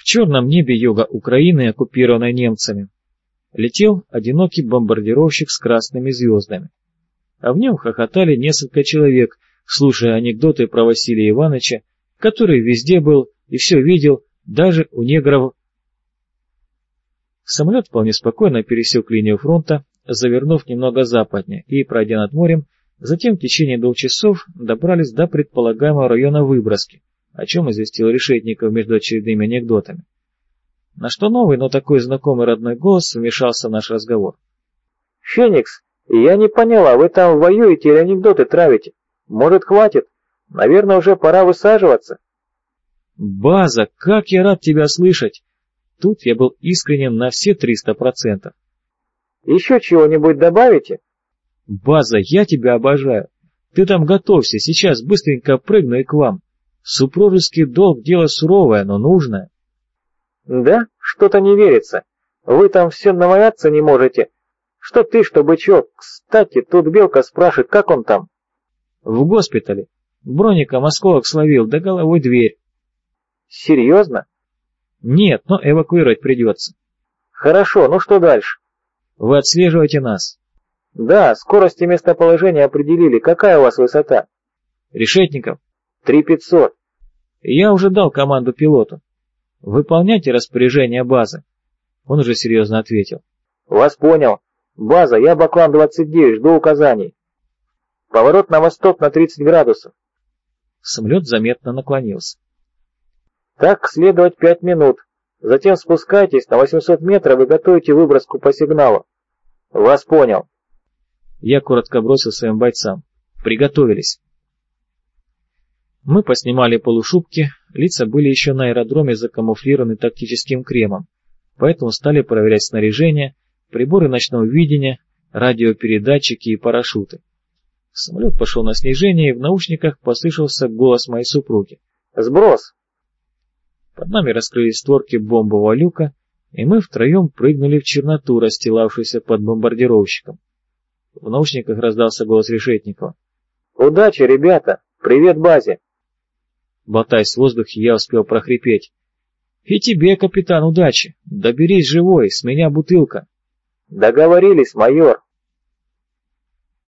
черном небе юга Украины, оккупированной немцами, летел одинокий бомбардировщик с красными звездами, а в нем хохотали несколько человек, слушая анекдоты про Василия Ивановича, который везде был и все видел, даже у негров. Самолет вполне спокойно пересек линию фронта, завернув немного западнее, и, пройдя над морем, затем в течение 2 часов добрались до предполагаемого района Выброски, о чем известил Решетников между очередными анекдотами. На что новый, но такой знакомый родной голос вмешался в наш разговор. «Феникс, я не поняла, вы там воюете или анекдоты травите? Может, хватит? Наверное, уже пора высаживаться». «База, как я рад тебя слышать!» Тут я был искренен на все 300%. «Еще чего-нибудь добавите?» «База, я тебя обожаю. Ты там готовься, сейчас быстренько прыгну и к вам. Супружеский долг — дело суровое, но нужное». «Да? Что-то не верится. Вы там все наваяться не можете. Что ты, что бычок? Кстати, тут Белка спрашивает, как он там?» «В госпитале. Броником осколок словил, да головой дверь». «Серьезно?» «Нет, но эвакуировать придется». «Хорошо, ну что дальше?» «Вы отслеживаете нас». «Да, скорость и местоположение определили. Какая у вас высота?» «Решетников». 3500. «Я уже дал команду пилоту. Выполняйте распоряжение базы». Он уже серьезно ответил. «Вас понял. База, я Баклан-29, жду указаний. Поворот на восток на 30 градусов». Самолет заметно наклонился. «Так, следовать 5 минут. Затем спускайтесь на 800 метров и готовите выброску по сигналу». «Вас понял». Я коротко бросил своим бойцам. «Приготовились». Мы поснимали полушубки, лица были еще на аэродроме закамуфлированы тактическим кремом, поэтому стали проверять снаряжение, приборы ночного видения, радиопередатчики и парашюты. Самолет пошел на снижение, и в наушниках послышался голос моей супруги. «Сброс!» Под нами раскрылись створки бомбового люка, и мы втроем прыгнули в черноту, расстилавшуюся под бомбардировщиком. В наушниках раздался голос Решетникова. «Удачи, ребята! Привет базе!» Болтаясь в воздухе, я успел прохрипеть. «И тебе, капитан, удачи! Доберись живой, с меня бутылка!» «Договорились, майор!»